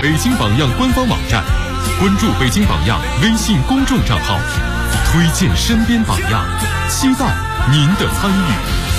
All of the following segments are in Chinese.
北京榜样官方网站，关注北京榜样微信公众账号，推荐身边榜样，期待您的参与。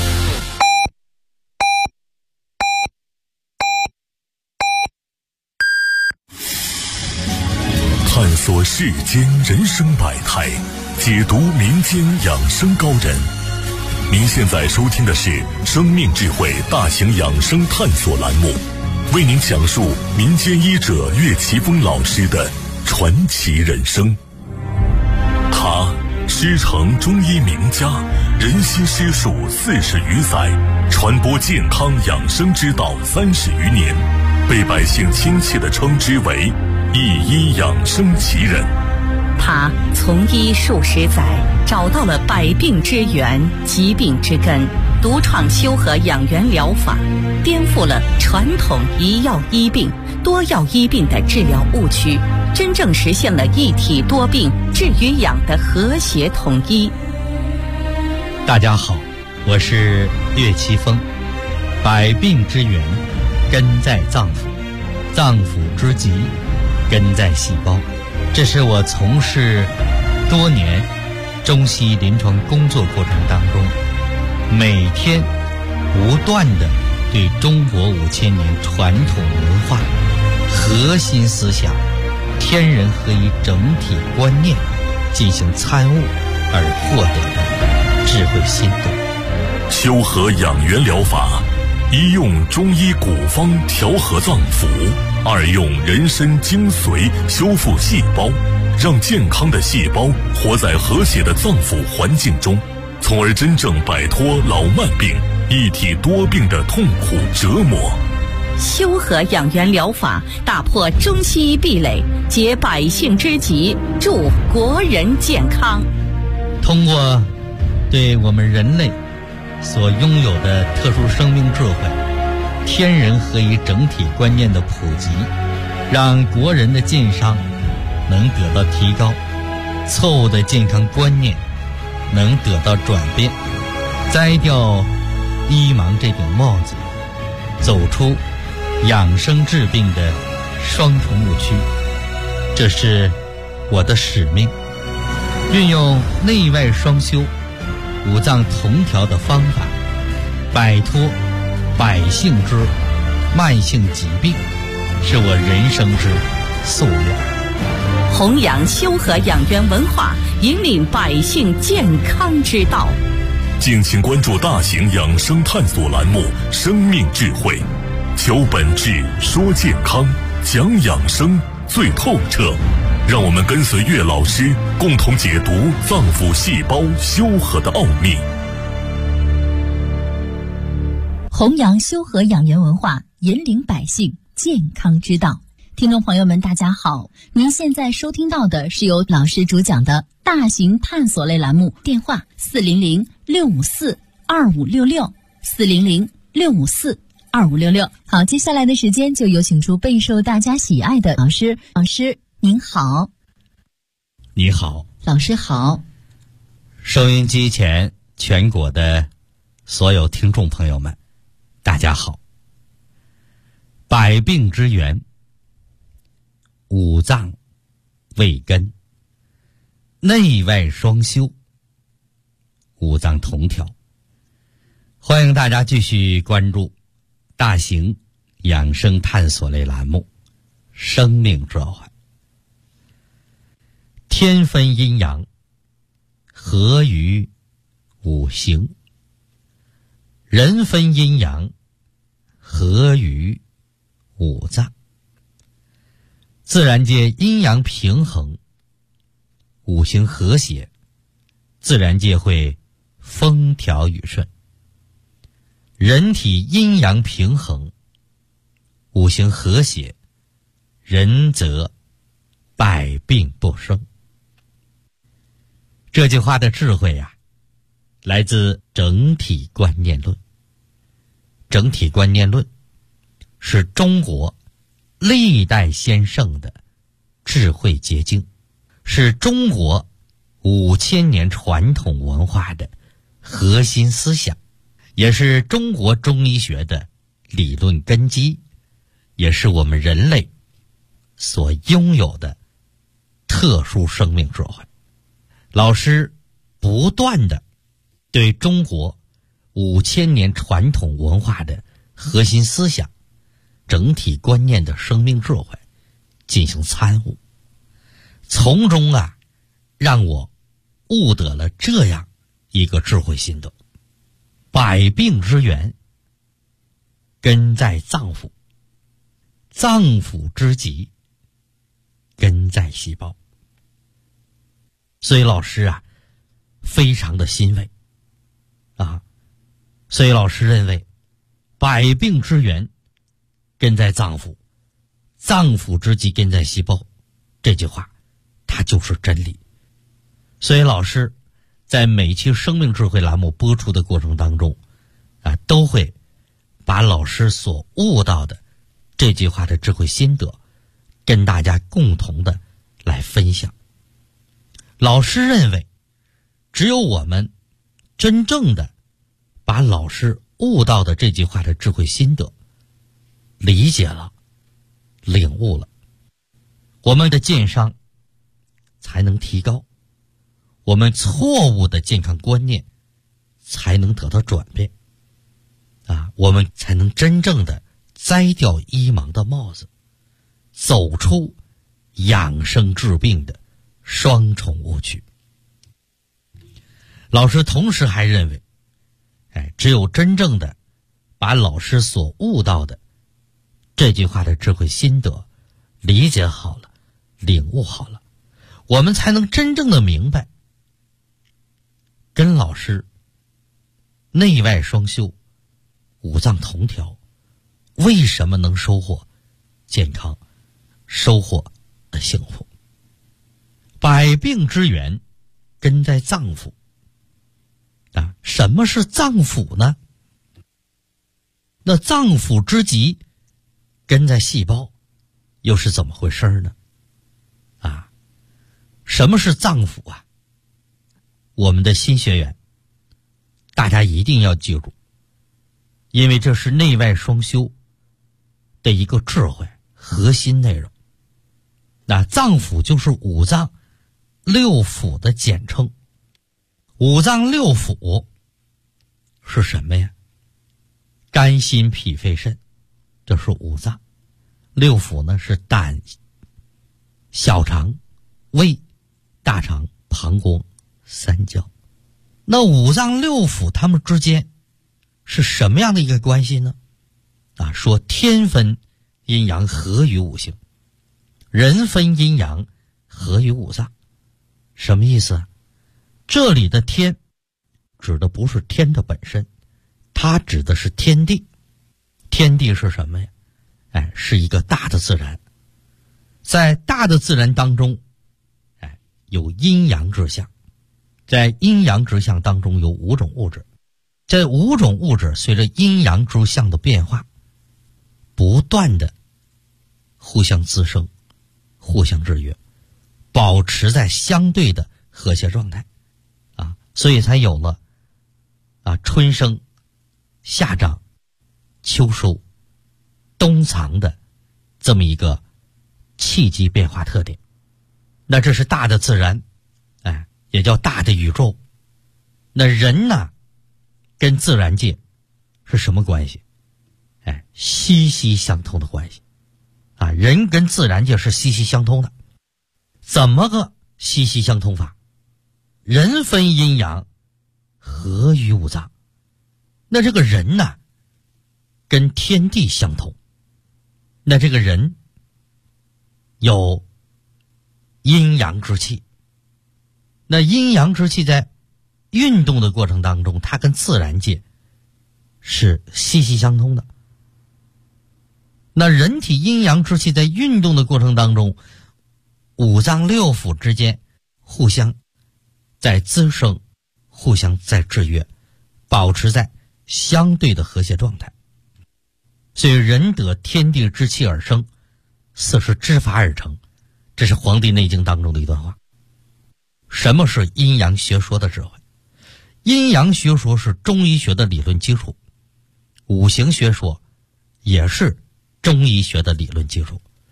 探索世间人生百态，解读民间养生高人。您现在收听的是生命智慧大型养生探索栏目，为您讲述民间医者岳奇峰老师的传奇人生。他师承中医名家，人心师术40余载，传播健康养生之道30余年，被百姓亲切地称之为一医养生奇人。 他从医数十载，找到了百病之源、疾病之根，独创修和养元疗法，颠覆了传统一药医病、多药医病的治疗误区，真正实现了一体多病、治与养的和谐统一。 大家好，我是岳奇峰。百病之源根在脏腑，脏腑之疾根在细胞。这是我从事多年中西医临床工作过程当中，每天不断地对中国5000年传统文化、核心思想、天人合一整体观念进行参悟而获得的智慧心得。 修和养元疗法，一用中医古方调和脏腑，二用人参精髓修复细胞，让健康的细胞活在和谐的脏腑环境中，从而真正摆脱老慢病、一体多病的痛苦折磨。 修和养元疗法打破中西医壁垒，解百姓之急，助国人健康。 通过对我们人类所拥有的特殊生命智慧、天人合一整体观念的普及，让国人的健康能得到提高，错误的健康观念能得到转变，摘掉医盲这顶帽子，走出养生治病的双重误区。这是我的使命，运用内外双修、五脏同调的方法，摆脱百姓之慢性疾病，是我人生之夙愿。 弘扬修和养元文化，引领百姓健康之道。 敬请关注大型养生探索栏目《生命智慧》，求本质，说健康，讲养生最透彻。让我们跟随岳老师，共同解读脏腑细胞修和的奥秘。 弘扬修和养元文化，引领百姓健康之道。听众朋友们，大家好，您现在收听到的是由老师主讲的大型探索类栏目，电话400-654-2566，400-654-2566。好，接下来的时间就有请出备受大家喜爱的老师。老师您好。 你好。 老师好。 收音机前全国的所有听众朋友们，大家好。百病之源，五脏为根，内外双修，五脏同调。欢迎大家继续关注大型养生探索类栏目《生命智慧》。天分阴阳，合于五行；人分阴阳，合于五脏。自然界阴阳平衡，五行和谐，自然界会风调雨顺。人体阴阳平衡，五行和谐，人则百病不生。这句话的智慧啊，来自整体观念论。整体观念论是中国历代先圣的智慧结晶，是中国5000年传统文化的核心思想，也是中国中医学的理论根基，也是我们人类所拥有的特殊生命智慧。老师不断的对中国5000年传统文化的核心思想、整体观念的生命智慧进行参悟，从中让我悟得了这样一个智慧心得：百病之源根在脏腑，脏腑之疾根在细胞。所以老师非常的欣慰所以老师认为百病之源根在脏腑，脏腑之疾根在细胞，这句话它就是真理。所以老师在每期生命智慧栏目播出的过程当中都会把老师所悟到的这句话的智慧心得跟大家共同的来分享。老师认为，只有我们真正的把老师悟到的这句话的智慧心得理解了、领悟了，我们的健商才能提高，我们错误的健康观念才能得到转变我们才能真正的摘掉医盲的帽子，走出养生治病的双重误区。老师同时还认为，只有真正的把老师所悟到的这句话的智慧心得理解好了、领悟好了，我们才能真正的明白，跟老师内外双修、五脏同调，为什么能收获健康、收获幸福。百病之源根在脏腑什么是脏腑呢？那脏腑之疾根在细胞，又是怎么回事呢？什么是脏腑我们的新学员大家一定要记住，因为这是内外双修的一个智慧核心内容。脏腑就是五脏六腑的简称。五脏六腑是什么呀？肝心脾肺肾，这是五脏。六腑呢是胆、小肠、胃、大肠、膀胱、三焦。那五脏六腑它们之间是什么样的一个关系呢？说天分阴阳合于五行，人分阴阳合于五脏。什么意思这里的天指的不是天的本身，它指的是天地。天地是什么呀？是一个大的自然。在大的自然当中有阴阳之象，在阴阳之象当中有5种物质，这5种物质随着阴阳之象的变化不断的互相滋生、互相制约，保持在相对的和谐状态所以才有了春生、夏长、秋收、冬藏的这么一个气机变化特点。那这是大的自然也叫大的宇宙。那人呢跟自然界是什么关系？息息相通的关系人跟自然界是息息相通的。怎么个息息相通法？人分阴阳合于五脏。那这个人呢跟天地相通，那这个人有阴阳之气。那阴阳之气在运动的过程当中，它跟自然界是息息相通的。那人体阴阳之气在运动的过程当中，五脏六腑之间互相在滋生，互相在制约，保持在相对的和谐状态。所以人得天地之气而生，四时之法而成，这是《黄帝内经》当中的一段话。什么是阴阳学说的智慧？阴阳学说是中医学的理论基础，五行学说也是中医学的理论基础。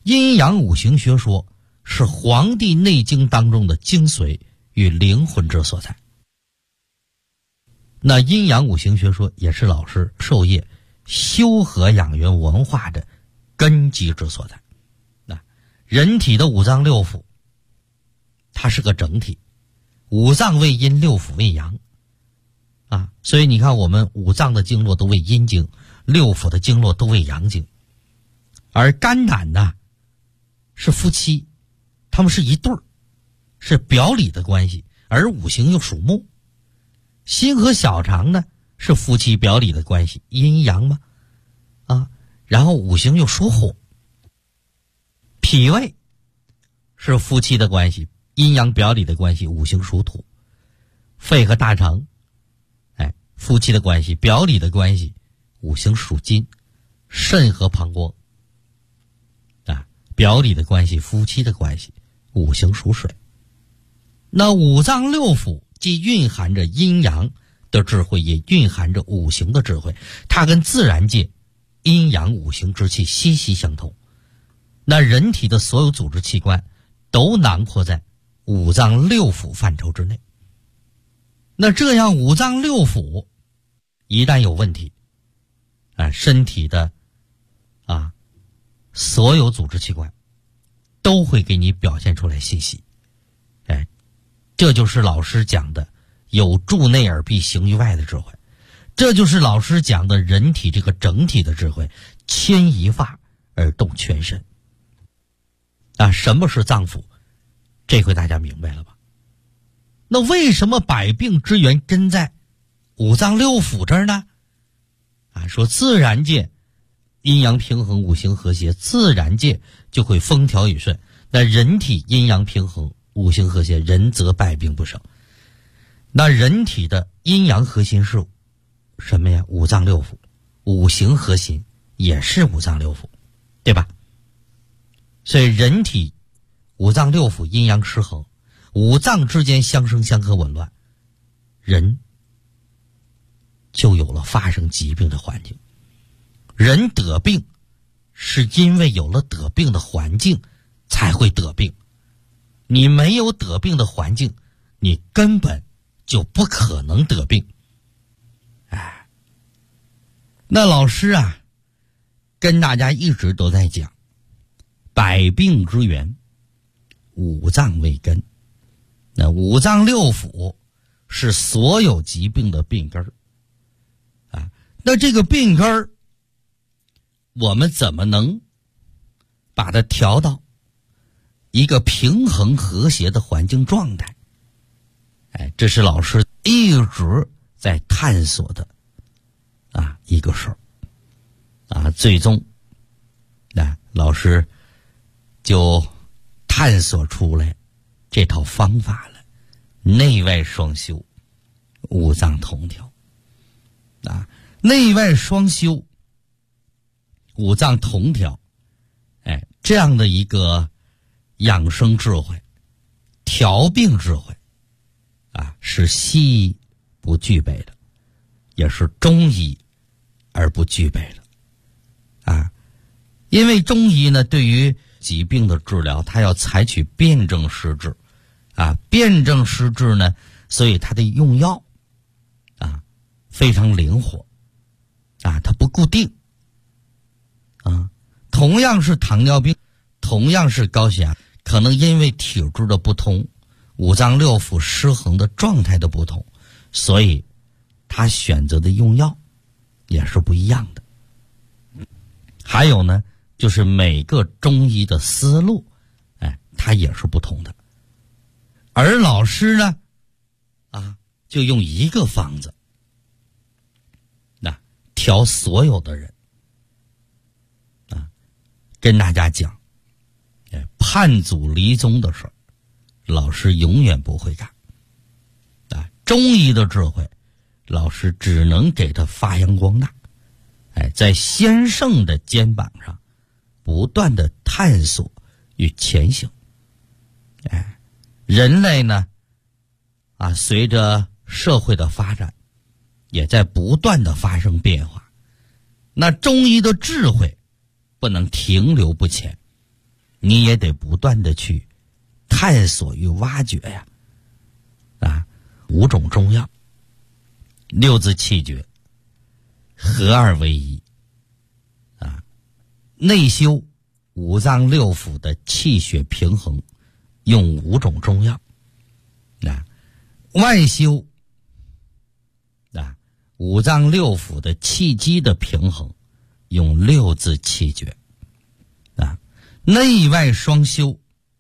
阴阳五行学说是《黄帝内经》当中的精髓与灵魂之所在。那阴阳五行学说也是老师授业修和养元文化的根基之所在。那人体的五脏六腑，它是个整体，五脏为阴，六腑为阳啊，所以你看我们五脏的经络都为阴经，六腑的经络都为阳经。而肝胆呢是夫妻，他们是一对儿，是表里的关系，而五行又属木。心和小肠呢是夫妻表里的关系，阴阳嘛啊，然后五行又属火。脾胃是夫妻的关系，阴阳表里的关系，五行属土。肺和大肠夫妻的关系，表里的关系，五行属金。肾和膀胱表里的关系，夫妻的关系，五行属水。那五脏六腑既蕴含着阴阳的智慧，也蕴含着五行的智慧，它跟自然界阴阳五行之气息息相通。那人体的所有组织器官都囊括在五脏六腑范畴之内。那这样五脏六腑一旦有问题身体的所有组织器官都会给你表现出来信息。这就是老师讲的有助内而必行于外的智慧，这就是老师讲的人体这个整体的智慧，牵一发而动全身。什么是脏腑？这回大家明白了吧？那为什么百病之源根在五脏六腑这儿呢？说自然界阴阳平衡，五行和谐，自然界就会风调雨顺。那人体阴阳平衡，五行和谐，人则百病不生。那人体的阴阳核心是什么呀？五脏六腑。五行核心也是五脏六腑，对吧？所以人体五脏六腑阴阳失衡，五脏之间相生相克紊乱，人就有了发生疾病的环境。人得病是因为有了得病的环境才会得病，你没有得病的环境，你根本就不可能得病。那老师跟大家一直都在讲百病之源，五脏为根。那五脏六腑是所有疾病的病根那这个病根我们怎么能把它调到一个平衡和谐的环境状态？这是老师一直在探索的一个事儿最终老师就探索出来这套方法了，内外双修，五脏同调内外双修，五脏同调，这样的一个养生智慧，调病智慧是西医不具备的，也是中医而不具备的因为中医呢对于疾病的治疗，它要采取辨证施治辨证施治呢，所以它的用药非常灵活它不固定同样是糖尿病，同样是高血压，可能因为体质的不同，五脏六腑失衡的状态的不同，所以他选择的用药也是不一样的。还有呢，就是每个中医的思路它也是不同的。而老师呢就用一个方子调所有的人跟大家讲叛祖离宗的事儿，老师永远不会干中医的智慧，老师只能给他发扬光大在先圣的肩膀上不断的探索与前行人类呢随着社会的发展也在不断的发生变化，那中医的智慧不能停留不前你也得不断的去探索与挖掘呀。5种中药，6字气诀，合二为一内修五脏六腑的气血平衡，用5种中药外修五脏六腑的气机的平衡，用6字气诀内外双修，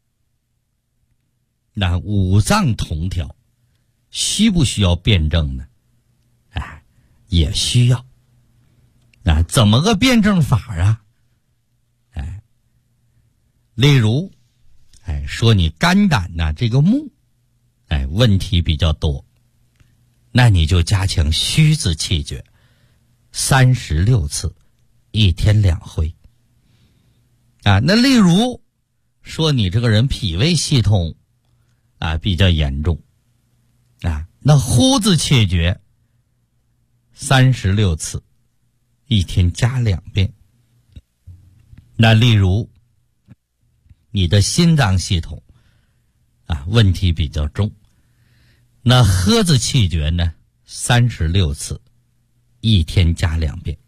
五脏同调，需不需要辩证呢？也需要。怎么个辩证法啊？例如说你肝胆这个木问题比较多，那你就加强虚字气诀36次，1天2回那例如说你这个人脾胃系统比较严重那呼字气诀36次，1天加2遍。那例如你的心脏系统问题比较重，那喝字气诀呢36次，1天加2遍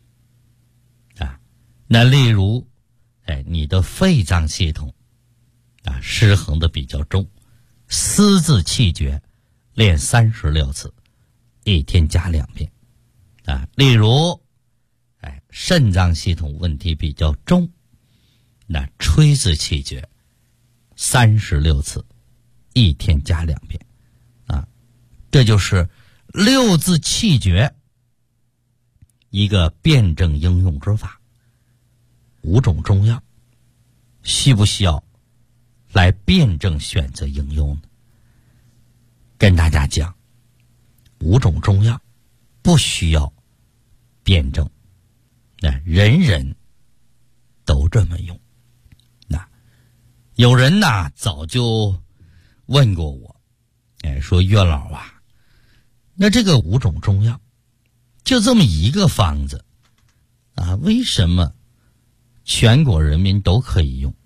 那例如你的肺脏系统失衡的比较重，思字气诀练36次，1天加2遍例如肾脏系统问题比较重，那吹字气诀36次，1天加2遍这就是6字气诀一个辩证应用之法。5种中药需不需要来辩证选择应用呢？跟大家讲，5种中药不需要辩证，人人都这么用。有人早就问过我说岳老那这个5种中药就这么一个方子为什么全国人民都可以用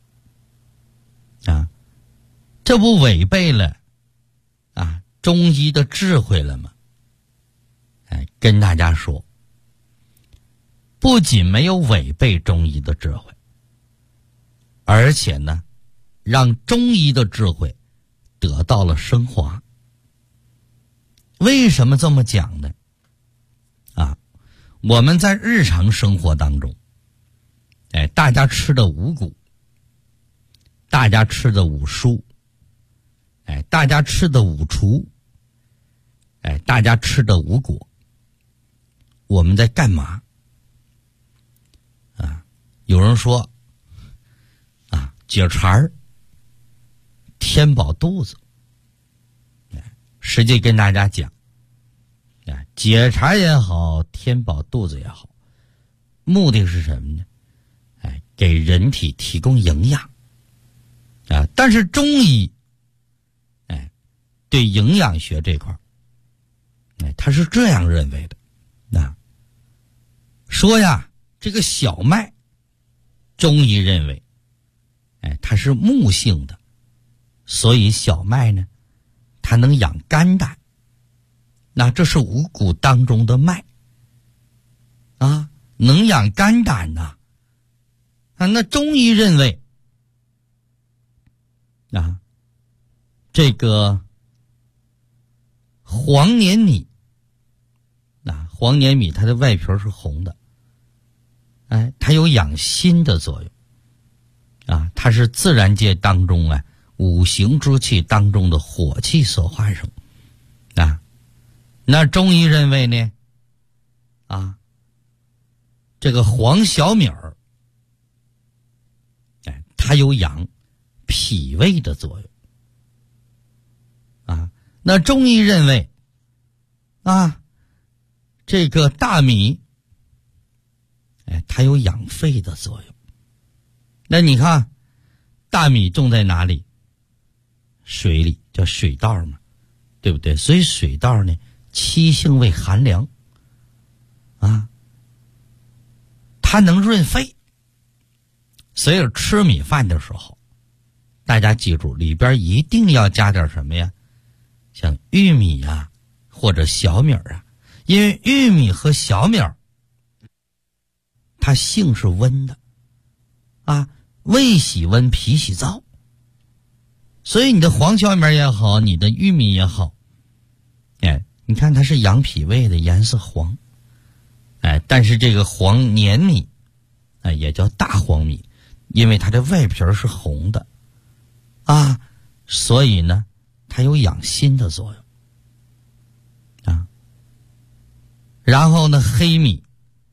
这不违背了中医的智慧了吗？跟大家说，不仅没有违背中医的智慧，而且呢让中医的智慧得到了升华。为什么这么讲呢？我们在日常生活当中大家吃的五谷，大家吃的五蔬，大家吃的五畜，大家吃的五果，我们在干嘛有人说解馋填饱肚子，实际跟大家讲解馋也好，填饱肚子也好，目的是什么呢？给人体提供营养但是中医对营养学这块他是这样认为的说这个小麦，中医认为它是木性的，所以小麦呢它能养肝胆，那这是五谷当中的麦能养肝胆那中医认为这个黄黏米黄黏米它的外皮是红的它有养心的作用它是自然界当中五行之气当中的火气所化生那中医认为呢这个黄小米儿它有养脾胃的作用那中医认为这个大米它有养肺的作用。那你看大米种在哪里？水里，叫水稻嘛，对不对？所以水稻呢气性为寒凉它能润肺所以吃米饭的时候，大家记住里边一定要加点什么呀？像玉米啊或者小米啊，因为玉米和小米它性是温的啊，胃喜温脾喜燥，所以你的黄小米也好，你的玉米也好，你看它是养脾胃的，颜色黄，但是这个黄黏米也叫大黄米，因为它的外皮是红的啊，所以呢它有养心的作用啊。然后呢黑米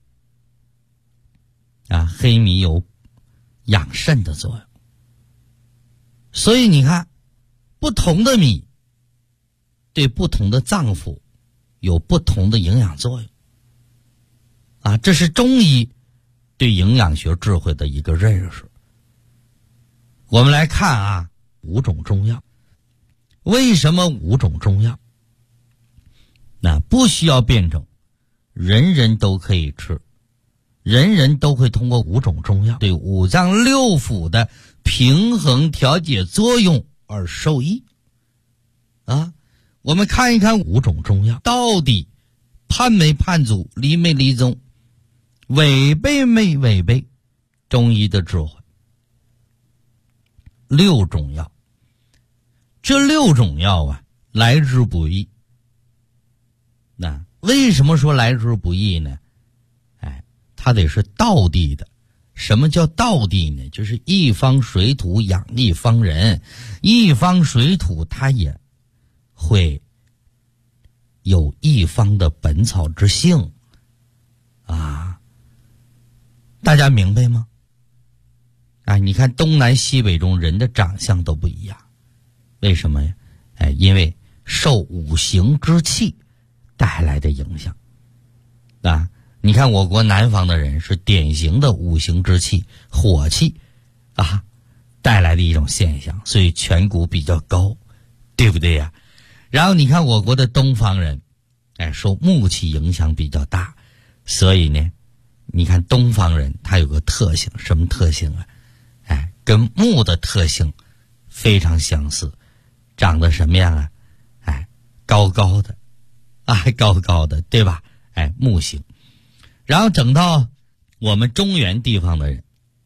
啊，黑米有养肾的作用，所以你看不同的米对不同的脏腑有不同的营养作用啊，这是中医对营养学智慧的一个认识。我们来看啊，5种中药。为什么5种中药？那不需要辩证，人人都可以吃，人人都会通过5种中药对五脏六腑的平衡调节作用而受益啊。我们看一看5种中药到底叛没叛祖，离没离宗，违背没违背中医的智慧。6种药，这6种药啊来之不易。那为什么说来之不易呢？它得是道地的。什么叫道地呢？就是一方水土养一方人，一方水土它也会有一方的本草之性啊，大家明白吗？你看东南西北中人的长相都不一样，为什么呀？因为受五行之气带来的影响啊。你看我国南方的人是典型的五行之气火气啊带来的一种现象，所以颧骨比较高，对不对呀？然后你看我国的东方人受木气影响比较大，所以呢你看东方人他有个特性，什么特性啊？跟木的特性非常相似，长得什么样啊？高高的高高的，对吧？木型。然后整到我们中原地方的人，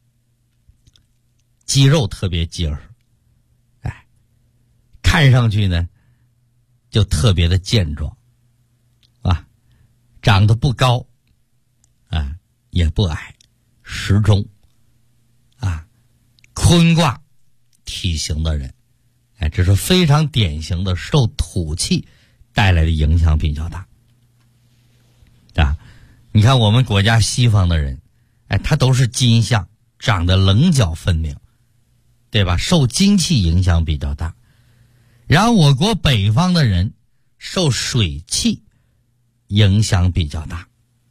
肌肉特别结实，看上去呢就特别的健壮啊，长得不高也不矮，适中坤卦体型的人，这是非常典型的受土气带来的影响比较大啊。你看我们国家西方的人，他都是金相，长得棱角分明，对吧？受金气影响比较大。然后我国北方的人受水气影响比较大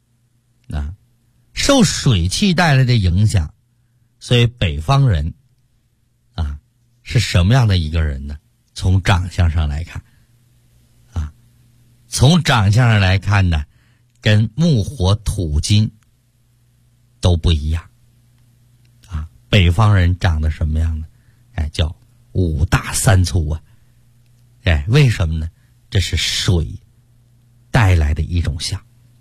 受水气带来的影响，所以北方人是什么样的一个人呢？从长相上来看从长相上来看呢，跟木火土金都不一样北方人长得什么样呢？叫5大3粗为什么呢？这是水带来的一种相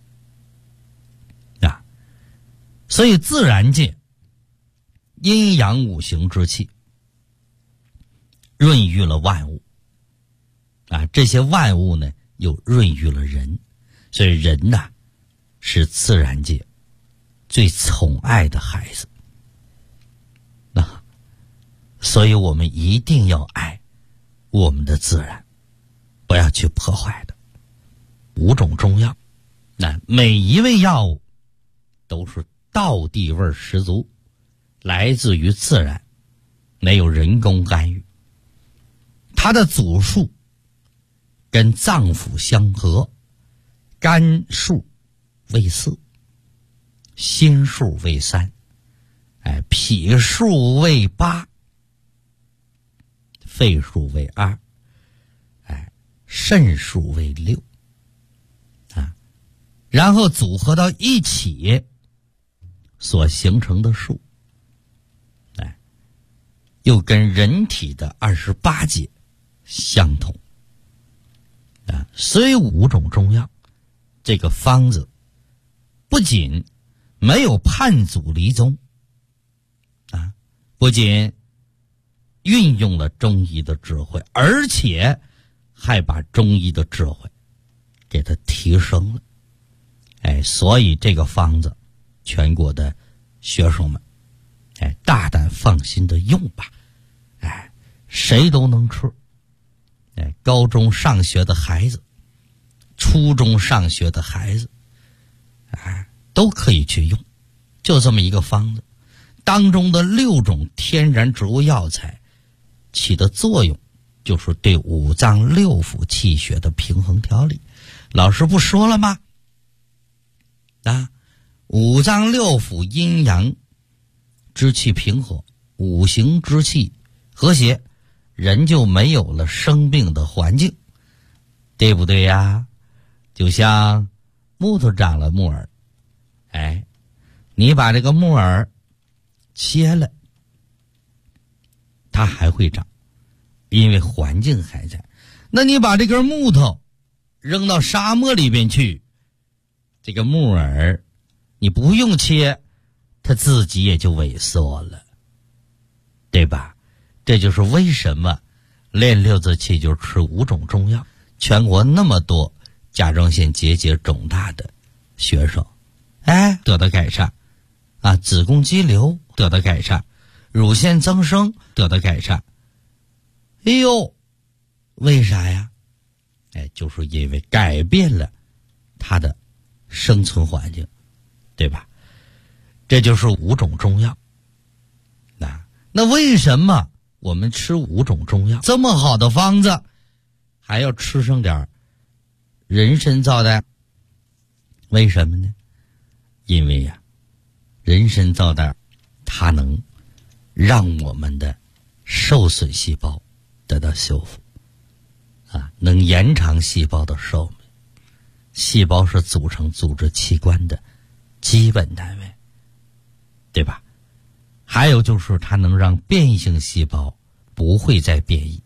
所以自然界阴阳五行之气润育了万物这些万物呢又润育了人，所以人是自然界最宠爱的孩子所以我们一定要爱我们的自然，不要去破坏的。5种中药，每一味药物都是道地味十足，来自于自然，没有人工干预。它的祖数跟脏腑相合，肝数为4，心数为3，脾数为8，肺数为2，肾数为6然后组合到一起所形成的数又跟人体的28节相同啊。虽5种中药，这个方子不仅没有叛祖离宗啊，不仅运用了中医的智慧，而且还把中医的智慧给它提升了。所以这个方子全国的学生们大胆放心的用吧。谁都能吃。高中上学的孩子，初中上学的孩子都可以去用。就这么一个方子当中的6种天然植物药材起的作用，就是对5脏6腑气血的平衡调理。老师不说了吗？5脏6腑阴阳之气平和，5行之气和谐，人就没有了生病的环境，对不对呀？就像木头长了木耳，你把这个木耳切了，它还会长，因为环境还在。那你把这根木头扔到沙漠里边去，这个木耳你不用切，它自己也就萎缩了，对吧？这就是为什么练6字气就吃5种中药。全国那么多甲状腺结节肿大的学生得到改善子宫肌瘤得到改善，乳腺增生得到改善。为啥呀？就是因为改变了它的生存环境，对吧？这就是5种中药。那为什么我们吃5种中药这么好的方子，还要吃上点人参皂苷？为什么呢？因为人参皂苷它能让我们的受损细胞得到修复能延长细胞的寿命。细胞是组成组织器官的基本单位，对吧？还有就是它能让变异性细胞不会再变异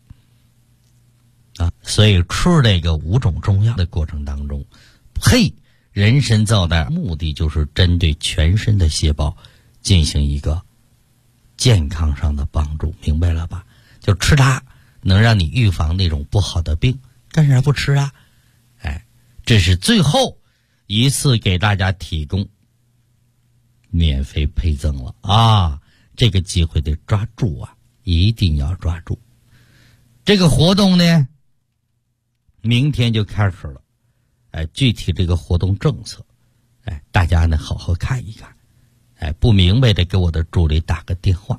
所以吃这个5种中药的过程当中，配人参皂苷，目的就是针对全身的细胞进行一个健康上的帮助，明白了吧？就吃它能让你预防那种不好的病，干啥不吃啊？这是最后一次给大家提供免费配赠了这个机会得抓住一定要抓住。这个活动呢，明天就开始了。具体这个活动政策，大家呢好好看一看。不明白的给我的助理打个电话。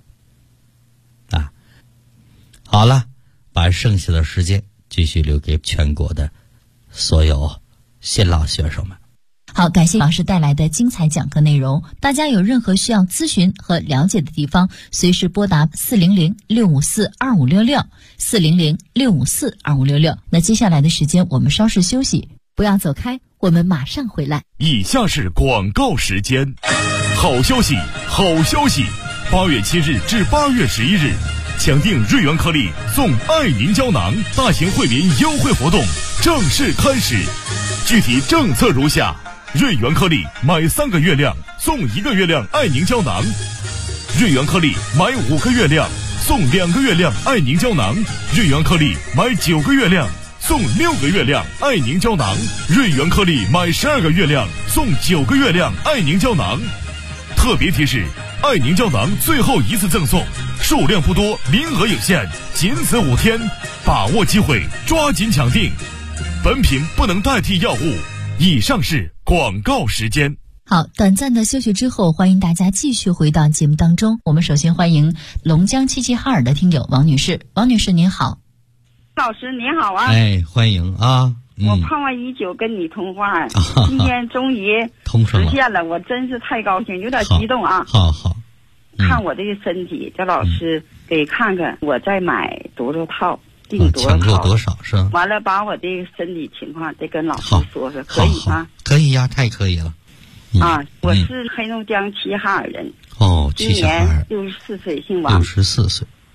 好了，把剩下的时间继续留给全国的所有新老学生们。 好，感谢老师带来的精彩讲课内容。大家有任何需要咨询和了解的地方，随时拨打400-654-2566 400-654-2566。那接下来的时间我们稍事休息，不要走开，我们马上回来。 以下是广告时间。好消息，好消息！8月7日至8月11日，抢订瑞元颗粒送爱凝胶囊大型惠民优惠活动正式开始。具体政策如下：瑞元颗粒买3个月亮送1个月亮爱凝胶囊，瑞元颗粒买5个月亮送2个月亮爱凝胶囊，瑞元颗粒买9个月亮送6个月亮爱凝胶囊，瑞元颗粒买12个月亮送9个月亮爱凝胶囊。特别提示：爱凝胶囊最后一次赠送，数量不多，名额有限，仅此5天，把握机会，抓紧抢订。本品不能代替药物。以上是广告时间。 好，短暂的休息之后，欢迎大家继续回到节目当中。我们首先欢迎龙江齐齐哈尔的听友王女士。王女士您好。 老师您好啊。 欢迎我盼望已久跟你通话，今天终于实现了，我真是太高兴，有点激动啊。 好。 看我这个身体，叫老师给看看我再买多少套，订多少套， 抢购多少是吧？ 完了把我这个身体情况再跟老师说说，可以吗？ 可以呀，太可以了。 我是黑龙江齐齐哈尔人。 齐齐哈尔。 今年64岁，姓王。 64岁。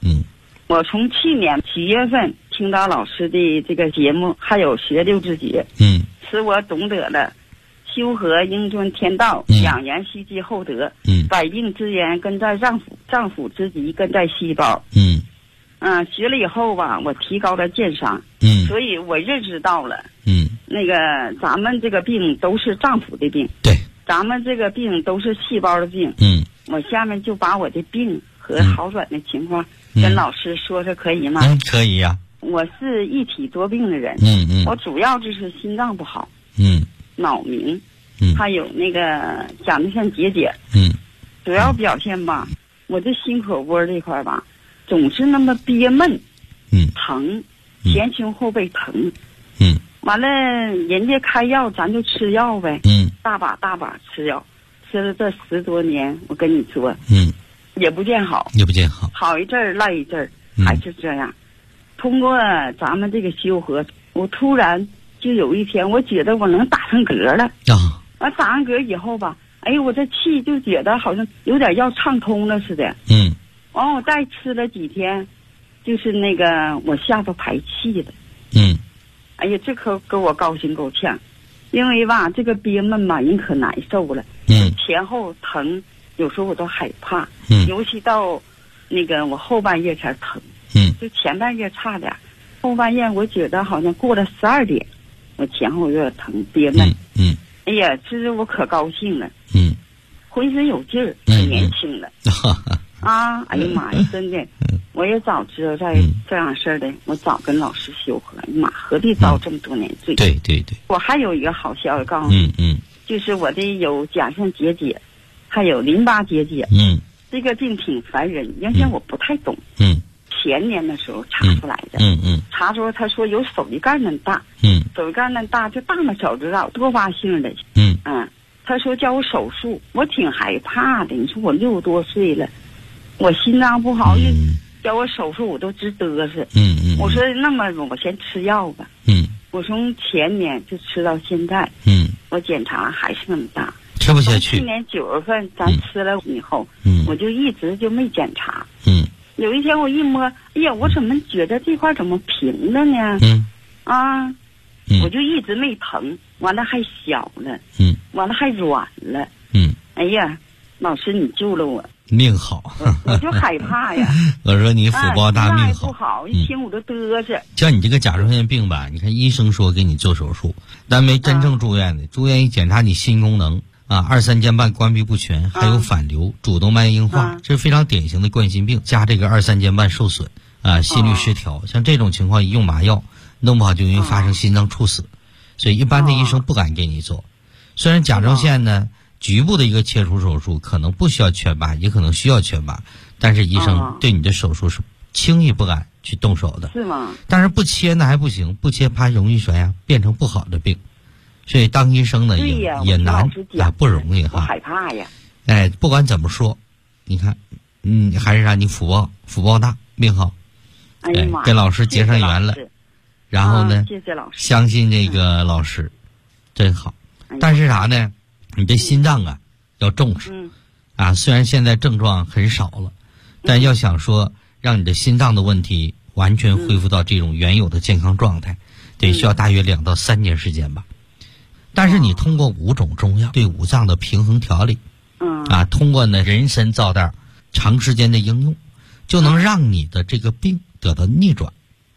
我从去年7月份听到老师的这个节目，还有学六字诀，使我懂得了修和应遵天道，养元蓄积厚德，百病之源根在脏腑，脏腑之疾根在细胞。学了以后吧，我提高了鉴赏，所以我认识到了，那个咱们这个病都是脏腑的病， 对， 咱们这个病都是细胞的病。我下面就把我的病和好转的情况跟老师说说，可以吗？ 可以呀。 我是一体多病的人，我主要就是心脏不好，脑鸣，还有那个甲状腺结节，主要表现吧，我这心口窝这块吧，总是那么憋闷，疼，前胸后背疼，完了人家开药咱就吃药呗，大把吃药，吃了这10多年，我跟你说，也不见好，好一阵儿赖一阵儿，还是这样。通过咱们这个修和，我突然就有一天，我觉得我能打上嗝了。完打上嗝以后吧，哎呦，我这气就觉得好像有点要畅通了似的。完我再吃了几天，就是那个我下巴排气了。哎呀，这可给我高兴够呛，因为吧这个憋闷吧人可难受了。前后疼，有时候我都害怕。尤其到那个我后半夜才疼。就前半夜差点，后半夜我觉得好像过了12点，我前后有点疼憋闷。哎呀，这是我可高兴了。浑身有劲儿，可年轻了。哎呀妈呀，真的，我也早知道这样事儿的，我早跟老师修和。妈，何必遭这么多年罪？ 对。 我还有一个好消息告诉你，就是我的有甲状腺结节，还有淋巴结节。这个病挺烦人，原先我不太懂。前年的时候查出来的，查出他说有手臂盖那么大，手臂盖那么大就大拇手指头多发性的，他说叫我手术，我挺害怕的。你说我60多岁了，我心脏不好，叫我手术我都直嘚瑟。我说那么我先吃药吧。我从前年就吃到现在，我检查还是那么大， 吃不下去。 去年9月份咱吃了以后，我就一直就没检查。有一天我一摸，哎呀，我怎么觉得这块怎么平了呢？我就一直没疼，完了还小了，完了还软了，哎呀，老师你救了我， 命好， 我就害怕呀。 我说你福报大命好， 不好，一听我都嘚瑟。 像你这个甲状腺病吧，你看医生说给你做手术，但没真正住院的，住院一检查你心功能。二三间瓣关闭不全，还有反流、主动脉硬化，这是非常典型的冠心病，加这个二三间瓣受损心律失调，像这种情况一用麻药，弄不好就容易发生心脏猝死，所以一般的医生不敢给你做。虽然甲状腺呢局部的一个切除手术可能不需要全拔，也可能需要全拔，但是医生对你的手术是轻易不敢去动手的。 是吗？ 但是不切呢还不行，不切怕容易变成不好的病。所以当医生呢也难不容易哈， 我害怕呀。 不管怎么说，你看，还是让你福报大，命好。跟老师结上缘了，然后呢， 谢谢老师， 相信这个老师，真好。但是啥呢？你这心脏要重视。虽然现在症状很少了，但要想说让你的心脏的问题完全恢复到这种原有的健康状态，得需要大约2到3年时间吧。但是你通过5种中药对五脏的平衡调理，通过呢人参皂袋长时间的应用，就能让你的这个病得到逆转，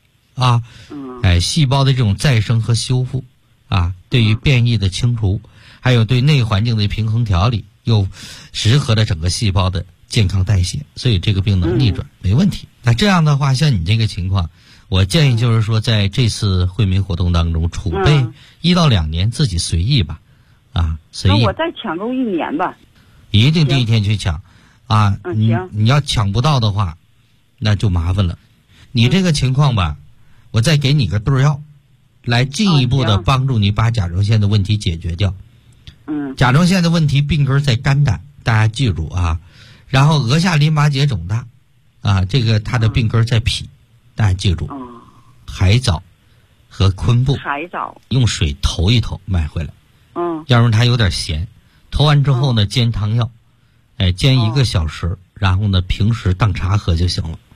细胞的这种再生和修复，对于变异的清除，还有对内环境的平衡调理，又适合了整个细胞的健康代谢，所以这个病能逆转，没问题。那这样的话，像你这个情况，我建议就是说，在这次惠民活动当中，储备1到2年，自己随意吧，随意。 那我再抢够1年吧。 一定第一天去抢，你要抢不到的话，那就麻烦了。你这个情况吧，我再给你个对药，来进一步的帮助你把甲状腺的问题解决掉。甲状腺的问题病根在肝胆，大家记住啊。然后额下淋巴结肿大，这个它的病根在脾。大家记住，海藻和昆布，用水投一投买回来，要让它有点咸，投完之后呢煎汤药，煎1个小时，然后呢平时当茶喝就行了。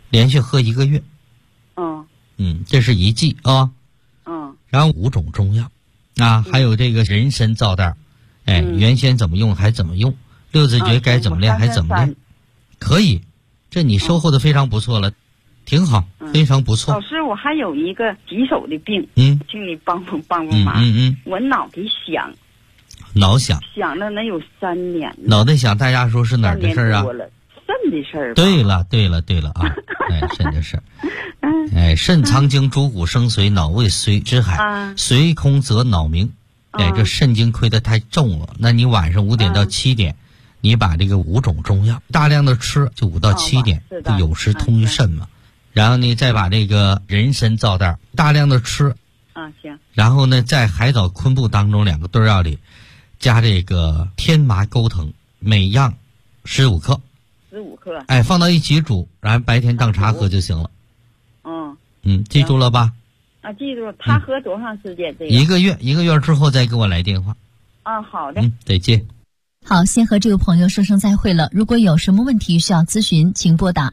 连续喝1个月。这是1剂啊。然后5种中药啊，还有这个人参皂袋，原先怎么用还怎么用，六字诀该怎么练还怎么练，可以，这你收获的非常不错了，挺好，非常不错。 老师，我还有一个棘手的病，请你帮忙。我脑袋响。 脑响了能有3年了。 脑袋响，大家说是哪儿的事儿啊？ 肾的事儿。对了啊，肾的事儿。肾藏精，主骨生髓，脑为髓之海，髓空则脑明。这肾经亏得太重了，那你晚上5点到7点，你把这个5种中药大量的吃，就5到7点，就有时通于肾嘛。然后你再把这个人参皂袋大量的吃。行。然后呢，在海藻昆布当中2个对药里，加这个天麻钩藤，每样15克。15克。放到一起煮，然后白天当茶喝就行了。记住了吧？记住了。他喝多长时间？这个1个月之后再给我来电话。好的。再见。 好，先和这位朋友说声再会了。如果有什么问题需要咨询，请拨打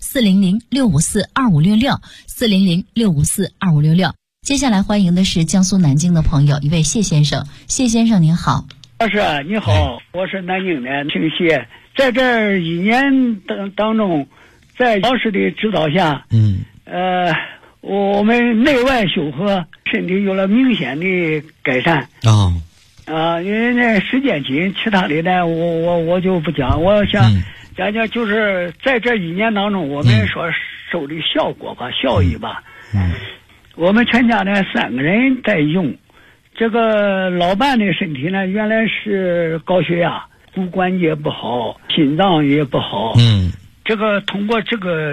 400-654-2566 400-654-2566。接下来欢迎的是江苏南京的朋友，一位谢先生。谢先生您好。 老师你好，我是南京的姓谢。在这1年当中，在老师的指导下，我们内外修和，身体有了明显的改善。因为那时间紧，其他的呢，我就不讲。我想讲讲，就是在这1年当中，我们所收的效果吧，效益吧。我们全家呢3个人在用。这个老伴的身体呢，原来是高血压，骨关节不好，心脏也不好。这个通过这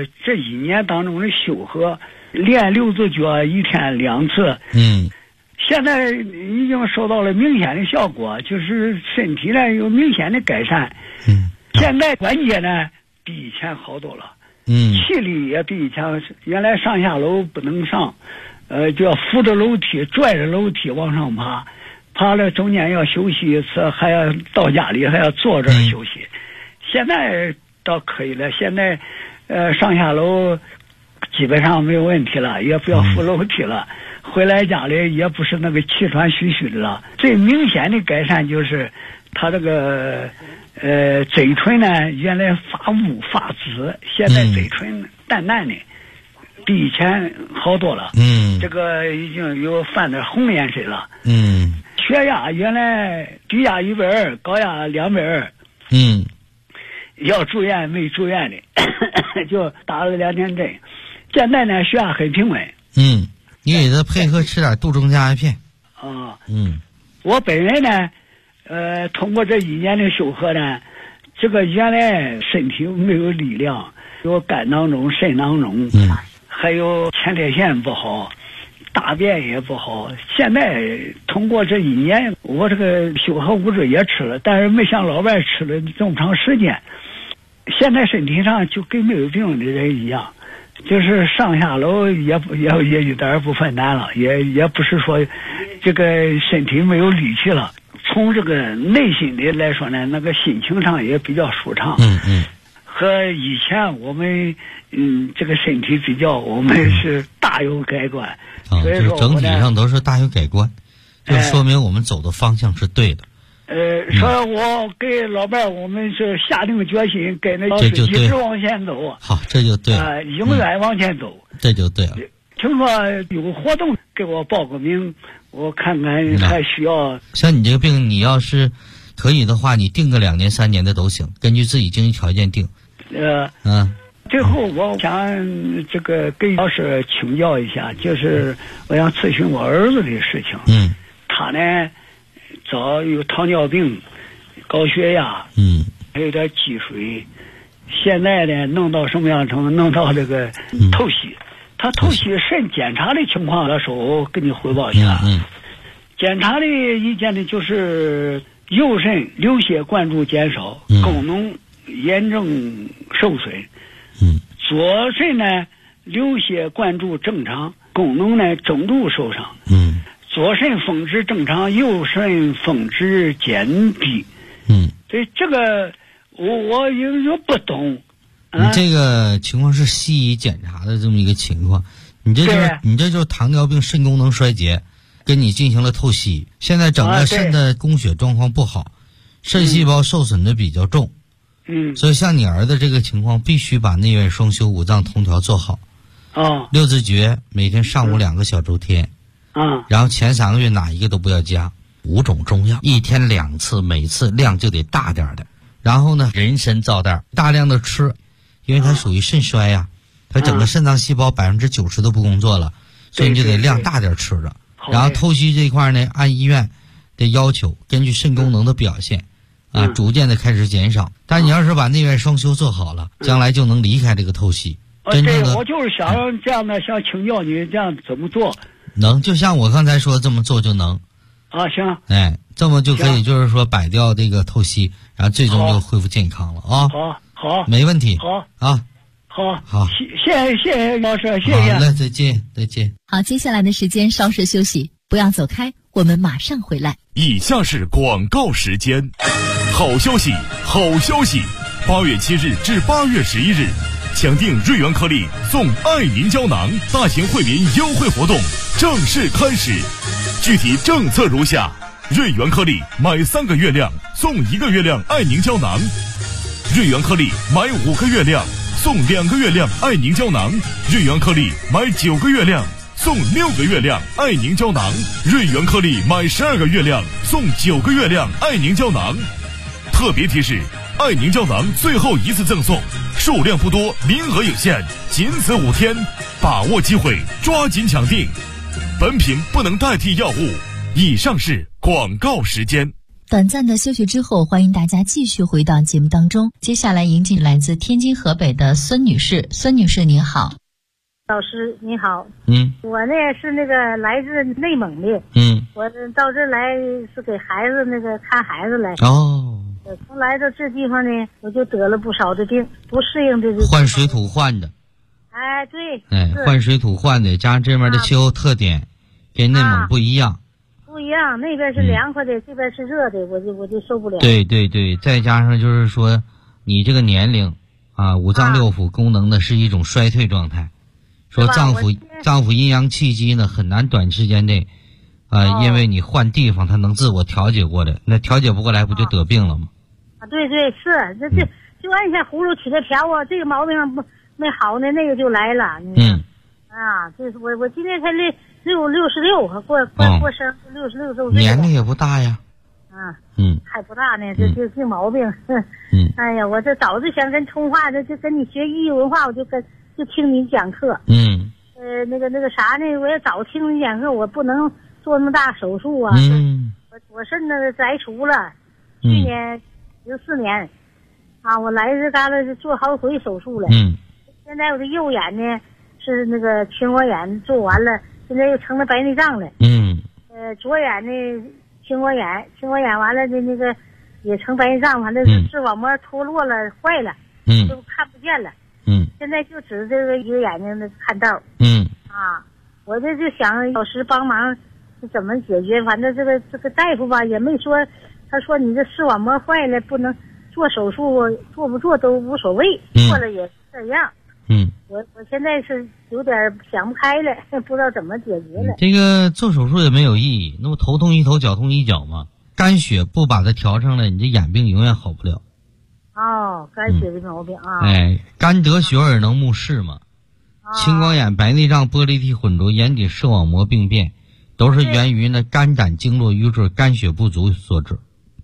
1年当中的修和，练六字诀1天2次。现在已经收到了明显的效果，就是身体呢有明显的改善。现在关节呢比以前好多了。气力也比以前，原来上下楼不能上，就要扶着楼梯，拽着楼梯往上爬，爬了中间要休息一次，还要到家里还要坐着休息。现在倒可以了，现在上下楼基本上没有问题了，也不要扶楼梯了。回来家里也不是那个气喘吁吁的了。最明显的改善就是他这个嘴唇呢，原来发乌发紫，现在嘴唇淡淡的，比以前好多了。这个已经有泛点红颜色了。血压原来低压120，高压220。要住院没住院的，就打了2天针。现在呢，血压很平稳。你给他配合吃点杜仲佳叶片。我本人呢，通过这1年的修和呢，这个原来身体没有力量，有肝囊肿、肾囊肿，还有前列腺不好，大便也不好。现在通过这1年，我这个修和物质也吃了，但是没像老外吃了这么长时间。现在身体上就跟没有病的人一样。就是上下楼也一点不分担了，也不是说这个身体没有力气了。从这个内心的来说呢，那个心情上也比较舒畅。和以前我们这个身体比较，我们是大有改观。所以说整体上都是大有改观，就说明我们走的方向是对的。 说我给老伴儿，我们是下定决心跟着老师一直往前走。 好，这就对了。 永远往前走， 这就对了。 听说有活动，给我报个名，我看看还需要。 像你这个病，你要是可以的话，你定个2年3年的都行，根据自己经济条件定。 最后我想这个跟老师请教一下，就是我想咨询我儿子的事情。他呢早有糖尿病、高血压，还有点积水。现在呢弄到什么样程度？弄到这个透析。他透析肾检查的情况的时候，我跟你汇报一下。检查的意见呢，就是右肾流血灌注减少，功能严重受损。左肾呢流血灌注正常，功能呢中度受伤。左肾峰值正常，右肾峰值减低。所以这个我有不懂， 你这个情况是西医检查的这么一个情况，你这就是糖尿病肾功能衰竭，跟你进行了透析，现在整个肾的供血状况不好，肾细胞受损的比较重。所以像你儿子这个情况，必须把内外双修、五脏同调做好。六字诀每天上午2个小周天。然后前3个月哪一个都不要加。5种中药，1天2次，每次量就得大点的。然后呢，人参皂袋大量的吃，因为它属于肾衰呀，它整个肾脏细胞90%都不工作了，所以你就得量大点吃着。然后透析这一块呢，按医院的要求，根据肾功能的表现逐渐的开始减少。但你要是把内外双修做好了，将来就能离开这个透析。真正的我就是想这样的，想请教你这样怎么做。 能，就像我刚才说这么做就能。 行。 这么就可以，就是说摆掉这个透析，然后最终就恢复健康了啊。 好， 没问题。 好，谢谢老师，谢谢。 好嘞，再见。 好，接下来的时间稍事休息，不要走开，我们马上回来。 以下是广告时间。好消息，8月7日至8月11日，抢订瑞元颗粒送爱凝胶囊大型惠民优惠活动正式开始，具体政策如下：瑞元颗粒买3个月亮送1个月亮爱凝胶囊，瑞元颗粒买5个月亮送2个月亮爱凝胶囊，瑞元颗粒买9个月亮送6个月亮爱凝胶囊，瑞元颗粒买12个月亮送9个月亮爱凝胶囊。特别提示：爱凝胶囊最后一次赠送，数量不多，名额有限，仅此5天，把握机会，抓紧抢订。本品不能代替药物。以上是广告时间。 短暂的休息之后，欢迎大家继续回到节目当中。接下来迎进来自天津河北的孙女士。孙女士您好。 老师你好。我呢是来自内蒙的。我到这来是给孩子看孩子来。从来到这地方呢，我就得了不少的病，不适应的。 换水土换的。 对。 换水土换的，加上这边的气候特点跟内蒙不一样。 不一样，那边是凉快的，这边是热的，我就受不了。 对，再加上就是说，你这个年龄五脏六腑功能呢是一种衰退状态，说脏腑阴阳气机呢很难短时间内因为你换地方它能自我调节过来，那调节不过来不就得病了吗？ 对，是这就按下葫芦取的瓢啊，这个毛病没好呢，那个就来了。这是我今天才66，过生66周岁， 年龄也不大呀。 还不大呢，这毛病。哎呀，我这早就想跟通话，就跟你学医文化，我就听你讲课。那个啥呢，我也早听你讲课，我不能做那么大手术啊。我肾摘除了，去年14年我来这旮旯做好几回手术了。现在我的右眼呢是青光眼做完了，现在又成了白内障了。左眼呢青光眼完了的也成白内障，完了视网膜脱落了，坏了，就看不见了。现在就指这个一个眼睛看道。我就想老师帮忙怎么解决，反正这个大夫吧也没说，他说你这视网膜坏了不能做手术，做不做都无所谓，做了也是这样。我现在是有点想不开了，不知道怎么解决了。 这个做手术也没有意义，那么头痛一头，脚痛一脚嘛。肝血不把它调上来，你这眼病永远好不了。 肝血的毛病肝得血而能目视嘛。青光眼、白内障、玻璃体混浊、眼底视网膜病变，都是源于肝胆经络瘀滞、肝血不足所致。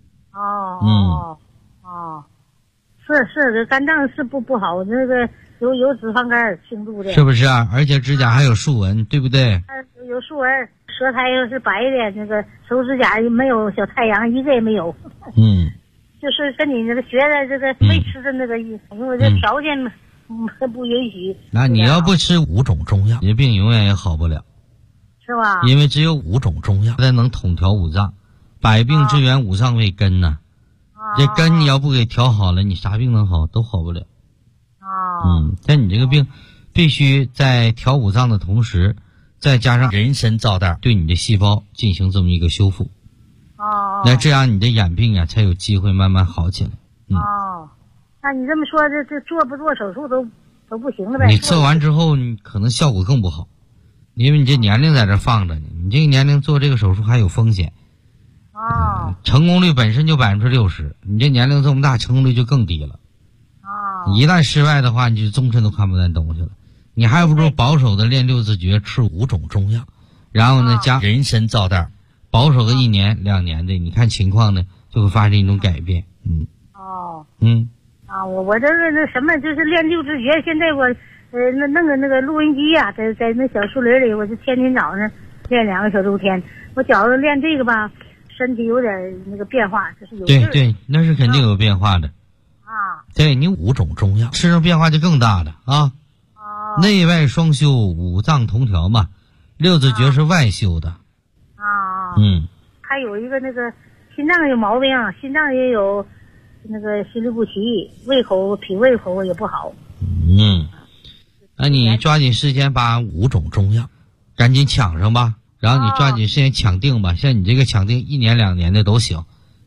是这肝脏是不好，有脂肪肝轻度的， 是不是啊？而且指甲还有竖纹，对不对？ 有竖纹，舌苔又是白的，手指甲没有小太阳，一个也没有。就是跟你学的没吃的因为我这条件不允许。 那你要不吃5种中药，你的病永远也好不了， 是吧？ 因为只有5种中药才能统调五脏，百病之源五脏为根呢。这根你要不给调好了，你啥病能好？都好不了。但你这个病必须在调五脏的同时，再加上人参皂袋对你的细胞进行这么一个修复。那这样你的眼病才有机会慢慢好起来。 那你这么说，这做不做手术都不行了呗？ 你做完之后，你可能效果更不好，因为你这年龄在这放着呢，你这个年龄做这个手术还有风险。 哦。 成功率本身就60%，你这年龄这么大，成功率就更低了。 哦。 一旦失败的话，你就终身都看不见东西了。你还不如保守的练6字诀，吃5种中药，然后呢加人参皂袋，保守个1年2年的，你看情况呢就会发生一种改变。 哦。 我这个那什么，就是练6字诀。现在我弄个那个录音机呀，在那小树林里，我就天天早上练2个小周天。我觉着练这个吧，身体有点那个变化，就是有对，那是肯定有变化的。对，你5种中药，吃上变化就更大的啊。内外双修，5脏同调嘛。6字诀是外修的。 还有一个那个心脏有毛病，心脏也有那个心律不齐，脾胃口也不好。 那你抓紧时间把5种中药赶紧抢上吧，然后你抓紧时间抢定吧。像你这个抢定1年2年的都行。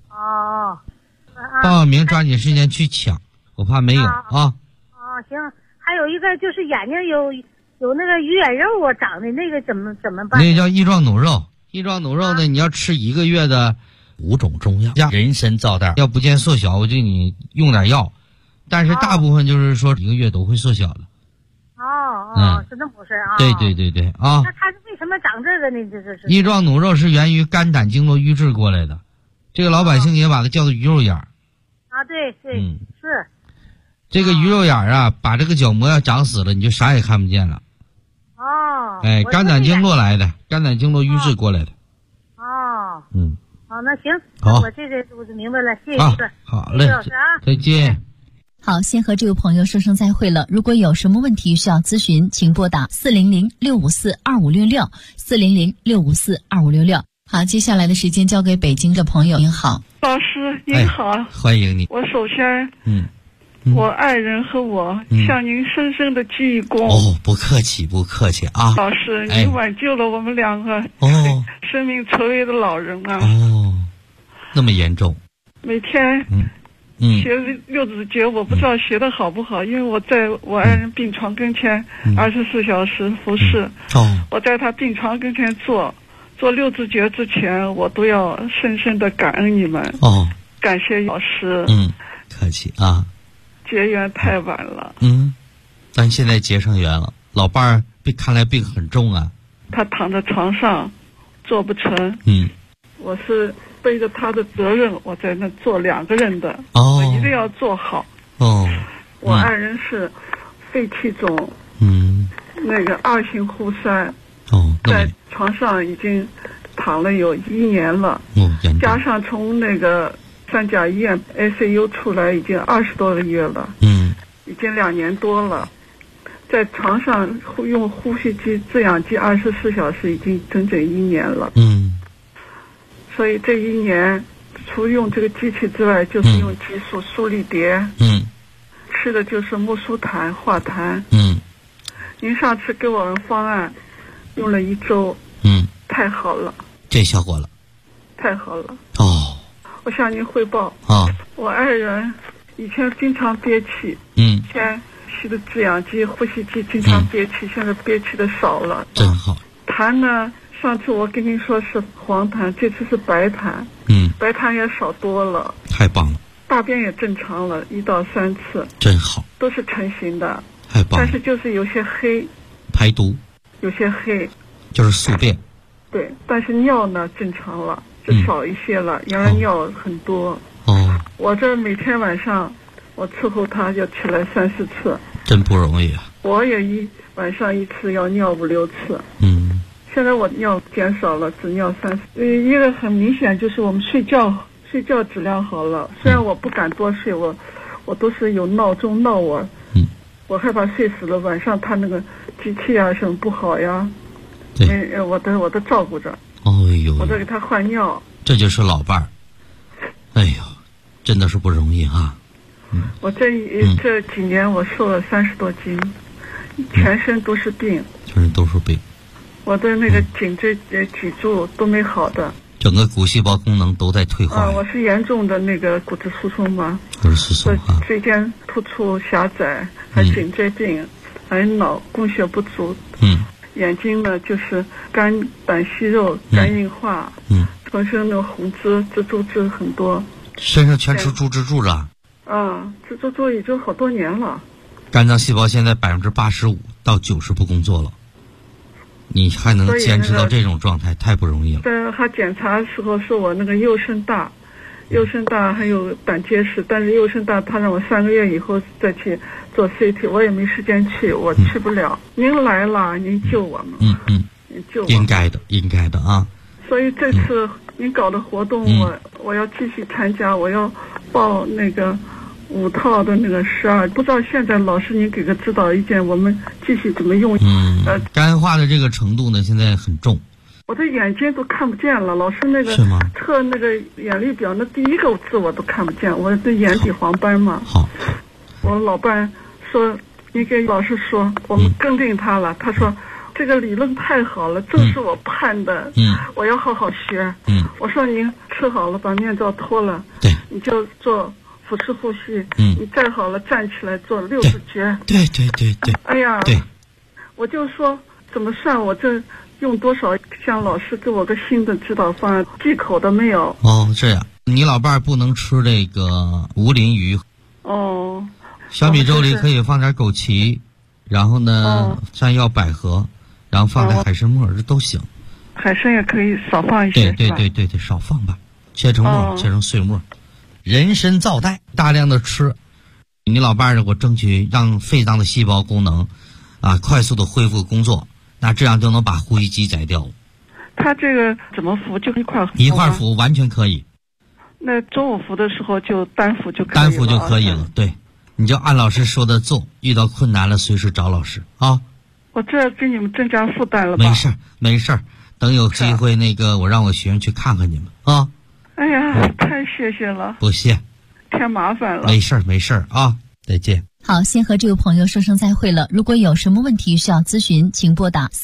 报名抓紧时间去抢，我怕没有啊。 行。还有一个就是眼睛有那个鱼眼肉啊，长的那个怎么办？ 那个叫翼状弩肉。翼状弩肉呢，你要吃1个月的5种中药，加人参皂袋。要不见缩小，我就给你用点药，但是大部分就是说1个月都会缩小的。 是那么回事啊？ 对啊。 那他为什么长这个呢？这是翼状弩肉是源于肝胆经络瘀滞过来的，这个老百姓也把它叫做鱼肉眼儿。 对，是。 这个鱼肉眼啊，把这个角膜要长死了，你就啥也看不见了。肝胆经络来的，肝胆经络瘀滞过来的。 那行， 好， 我这个我就明白了，谢谢。 好嘞，再见。 好，先和这位朋友说声再会了。如果有什么问题需要咨询，请拨打400-654-2566 400-654-2566。好，接下来的时间交给北京的朋友。您好， 老师您好， 欢迎你。 我首先我爱人和我向您深深的鞠一躬。 不客气啊。 老师，您挽救了我们2个生命垂危的老人啊。 那么严重。 每天学6字诀，我不知道学的好不好，因为我在我爱人病床跟前24小时服侍。我在他病床跟前做6字诀之前，我都要深深的感恩你们。感谢老师。 客气啊。 结缘太晚了。 但现在结上缘了。老伴儿看来病很重啊。 他躺在床上做不成。我是背着他的责任，我在那做2个人的。我一定要做好。我爱人是肺气肿。那个2型呼塞。在床上已经躺了有1年了。加上从那个3甲医院 ICU 出来已经20多个月了。已经2年多了，在床上用呼吸机、制氧机24小时，已经整整1年了。所以这1年，除用这个机器之外，就是用激素、舒力蝶。吃的就是木舒坦、化痰。您上次给我们方案用了1周。太好了。 这效果了。 太好了。我向您汇报。我爱人以前经常憋气。以前吸的制氧机、呼吸机经常憋气，现在憋气的少了。 真好。 痰呢，上次我跟您说是黄痰，这次是白痰。白痰也少多了。 太棒了。 大便也正常了，1到3次。 真好。 都是成型的。 太棒了。 但是就是有些黑。 排毒。 有些黑。 就是宿便。 对，但是尿呢正常了。就少一些了，原来尿很多。我这每天晚上我伺候他要起来3-4次， 真不容易啊。 我也晚上1次要尿5-6次。现在我尿减少了，只尿3次。一个很明显就是我们睡觉质量好了。虽然我不敢多睡，我都是有闹钟闹我。我害怕睡死了，晚上他那个机器啊什么不好呀。我都照顾着。我都给他换尿。 这就是老伴儿。哎呦，真的是不容易啊。 我这几年我瘦了30多斤，全身都是病。 全身都是病。 我的那个颈椎脊柱都没好的。 整个骨细胞功能都在退化。 我是严重的那个骨质疏松嘛， 骨质疏松啊， 椎间突出狭窄，还颈椎病，还脑供血不足。眼睛呢就是肝胆息肉，肝硬化。浑身的红痣、蜘蛛痣很多。 身上全是猪蜘蛛了。 蜘蛛蛛已经好多年了。 肝脏细胞现在85%到90%不工作了。你还能坚持到这种状态，太不容易了。 但他检查的时候说我那个右肾大还有胆结石，但是右肾大他让我3个月以后再去做 CT， 我也没时间去，我去不了。您来了，您救我们。您救我。 应该的啊。 所以这次您搞的活动，我要继续参加，我要报那个5套的那个12，不知道现在老师您给个指导意见，我们继续怎么用？ 肝化的这个程度呢，现在很重。 我的眼睛都看不见了，老师那个测那个眼力表，那第一个字我都看不见，我的眼底黄斑嘛。 好， 我老伴说，你给老师说，我们更定他了。他说这个理论太好了，正是我盼的。我要好好学。我说您吃好了，把面罩脱了， 对， 你就做腹式呼吸。你站好了，站起来做60节。 对。 哎呀， 对， 我就说怎么算我这用多少？向老师给我个新的指导方案，忌口的没有？ 这样，你老伴儿不能吃这个无鳞鱼。小米粥里可以放点枸杞，然后呢，山药、百合，然后放点海参末，这都行。 海参也可以少放一些。 对，少放吧，切成末，切成碎末。人参皂苷大量的吃，你老伴儿我争取让肺脏的细胞功能快速的恢复工作，那这样就能把呼吸机摘掉。 他这个怎么服？就一块服完全可以。 那中午服的时候就单服就可以了。 单服就可以了，对，你就按老师说的做，遇到困难了随时找老师啊。 我这给你们增加负担了吧？ 没事儿，等有机会我让我学生去看看你们啊。 哎呀，太谢谢了。 不谢， 添麻烦了。 没事儿啊，再见。 好，先和这位朋友说声再会了。如果有什么问题需要咨询，请拨打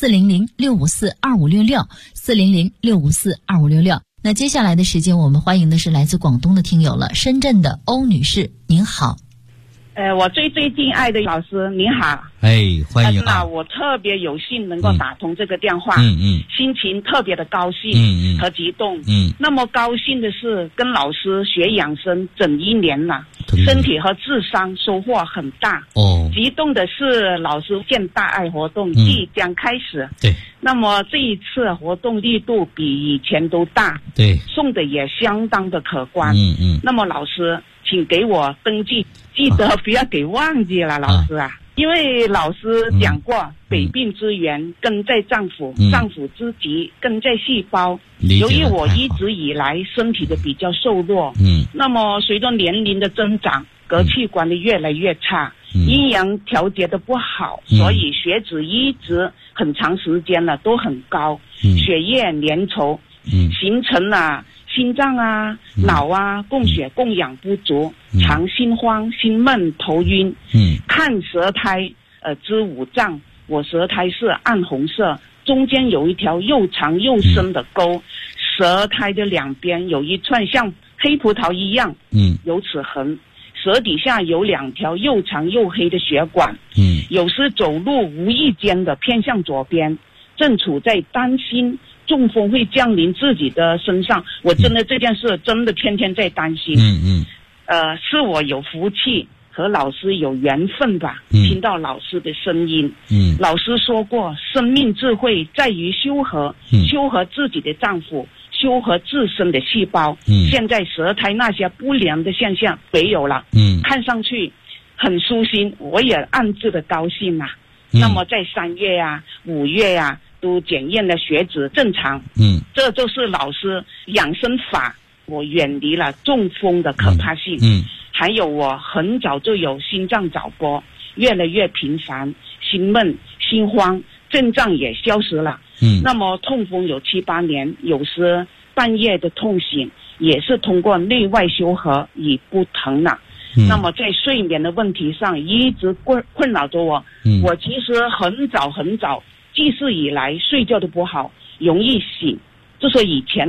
400-654-2566，400-654-2566。那接下来的时间，我们欢迎的是来自广东的听友了，深圳的欧女士，您好。 我最敬爱的老师您好。 欢迎那我特别有幸能够打通这个电话，心情特别的高兴和激动。那么高兴的是跟老师学养生整1年了，身体和智商收获很大。激动的是老师建大爱活动即将开始。 对， 那么这一次活动力度比以前都大， 对， 送的也相当的可观。那么老师请给我登记，记得不要给忘记了，老师啊。因为老师讲过，百病之源根在脏腑，脏腑之疾根在细胞。由于我一直以来身体的比较瘦弱，那么随着年龄的增长，各器官的越来越差，阴阳调节的不好，所以血脂一直很长时间了都很高，血液粘稠，形成了心脏脑供血供氧不足，常心慌、心闷、头晕。看舌苔之五脏，我舌苔是暗红色，中间有一条又长又深的沟，舌苔的两边有一串像黑葡萄一样有齿痕，舌底下有2条又长又黑的血管。有时走路无意间的偏向左边，正处在担心中风会降临自己的身上。我真的这件事真的天天在担心。是我有福气和老师有缘分吧，听到老师的声音。老师说过，生命智慧在于修和自己的脏腑，修和自身的细胞。现在舌苔那些不良的现象没有了，看上去很舒心，我也暗自的高兴啊。那么在3月5月都检验了血脂正常。这就是老师养生法，我远离了中风的可怕性。还有我很早就有心脏早搏，越来越频繁，心闷心慌，症状也消失了。那么痛风有7、8年，有时半夜的痛醒也是通过内外修和已不疼了。那么在睡眠的问题上一直困扰着我。我其实很早记事以来睡觉都不好，容易醒，就是以前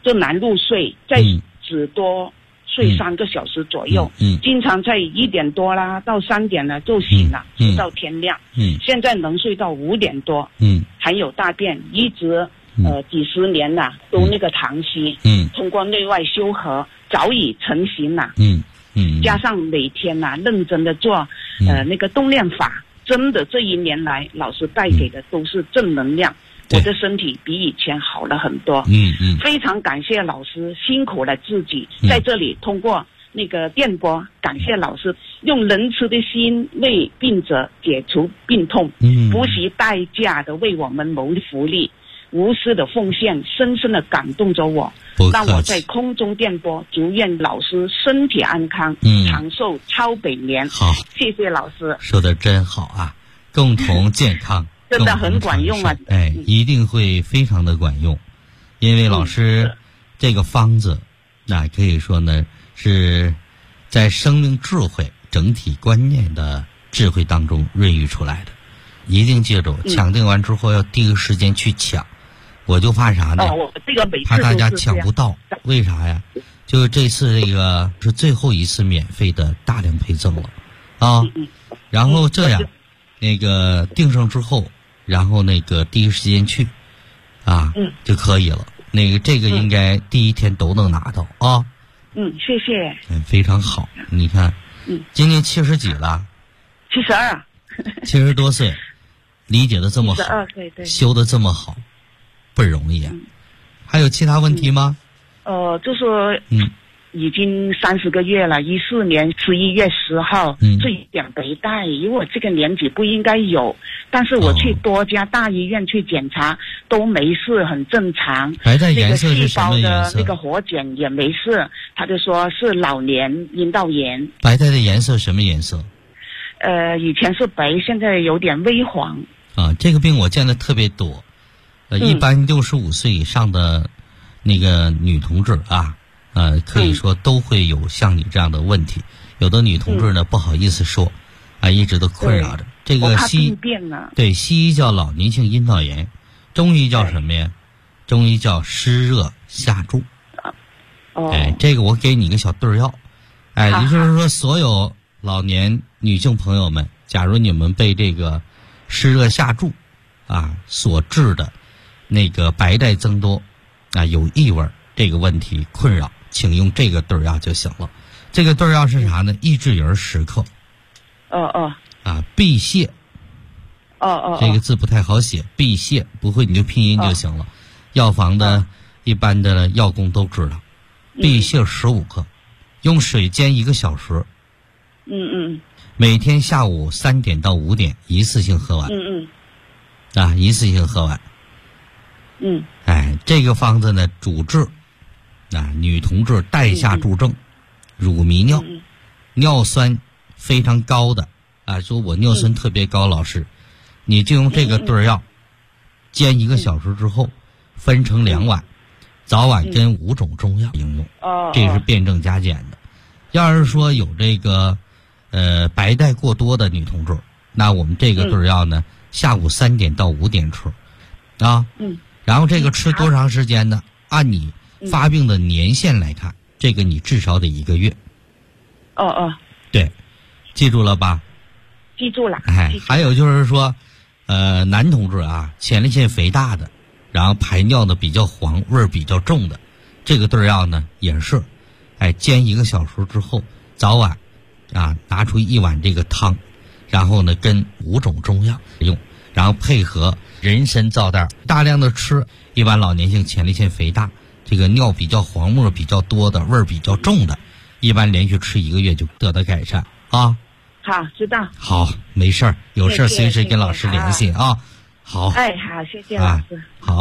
就难入睡，再只多睡3个小时左右，经常在1点多啦到3点了就醒了，直到天亮。现在能睡到5点多，还有大便，一直几十年了都那个长期，通过内外修和早已成型了，加上每天认真的做那个动练法，真的这1年来老师带给的都是正能量。我的身体比以前好了很多，非常感谢老师，辛苦了自己，在这里通过那个电波，感谢老师用仁慈的心为病者解除病痛，不惜代价的为我们谋福利，无私的奉献，深深的感动着我，让我在空中电波，祝愿老师身体安康，长寿超100年。 好， 谢谢老师， 说的真好啊，共同健康。 真的很管用啊！ 一定会非常的管用，因为老师这个方子，那可以说呢是在生命智慧整体观念的智慧当中孕育出来的。一定记住，抢定完之后要第一个时间去抢。我就怕啥呢？怕大家抢不到。为啥呀？就是这次这个是最后一次免费的大量配赠了啊！然后这样，那个订上之后。然后那个第一时间去，就可以了。那个这个应该第一天都能拿到啊。 谢谢。 非常好。你看，今年70几了 ？72。 70多岁，理解的这么好 ，72岁，对， 修的这么好，不容易啊。还有其他问题吗？ 就是已经30个月了，14年11月10号，这一点白带，因为我这个年纪不应该有，但是我去多家大医院去检查，都没事，很正常。 白带颜色是什么颜色？ 那个细胞的那个活检也没事，他就说是老年阴道炎。 白带的颜色什么颜色？ 以前是白，现在有点微黄。 这个病我见的特别多，一般65岁以上的那个女同志啊。可以说都会有像你这样的问题，有的女同志呢不好意思说，一直都困扰着。这个西医叫老年性阴道炎，中医叫什么呀？中医叫湿热下注。这个我给你一个小对药，也就是说所有老年女性朋友们，假如你们被这个湿热下注所致的那个白带增多有异味这个问题困扰，请用这个对药就行了。这个对药是啥呢？益智仁10克。碧泻。这个字不太好写，碧泻不会你就拼音就行了。药房的一般的药工都知道。碧泻15克，用水煎1个小时。每天下午3点到5点一次性喝完。一次性喝完。这个方子呢主治女同志带下注症，乳糜尿，尿酸非常高的说我尿酸特别高，老师，你就用这个对药，煎1个小时之后，分成2碗，早晚跟5种中药应用，这是辩证加减的。要是说有这个白带过多的女同志，那我们这个对药呢，下午3点到5点吃然后这个吃多长时间呢？按你发病的年限来看，这个你至少得1个月。对，记住了吧？ 记住了。 还有就是说，男同志前列腺肥大的，然后排尿的比较黄，味儿比较重的，这个对药呢也是，煎1个小时之后，早晚拿出1碗这个汤，然后呢跟5种中药用，然后配合人参皂袋，大量的吃。一般老年性前列腺肥大，这个尿比较黄沫比较多的，味儿比较重的，一般连续吃1个月就得到改善好，知道。 好，没事儿，有事儿随时跟老师联系好。 好，谢谢老师。 好。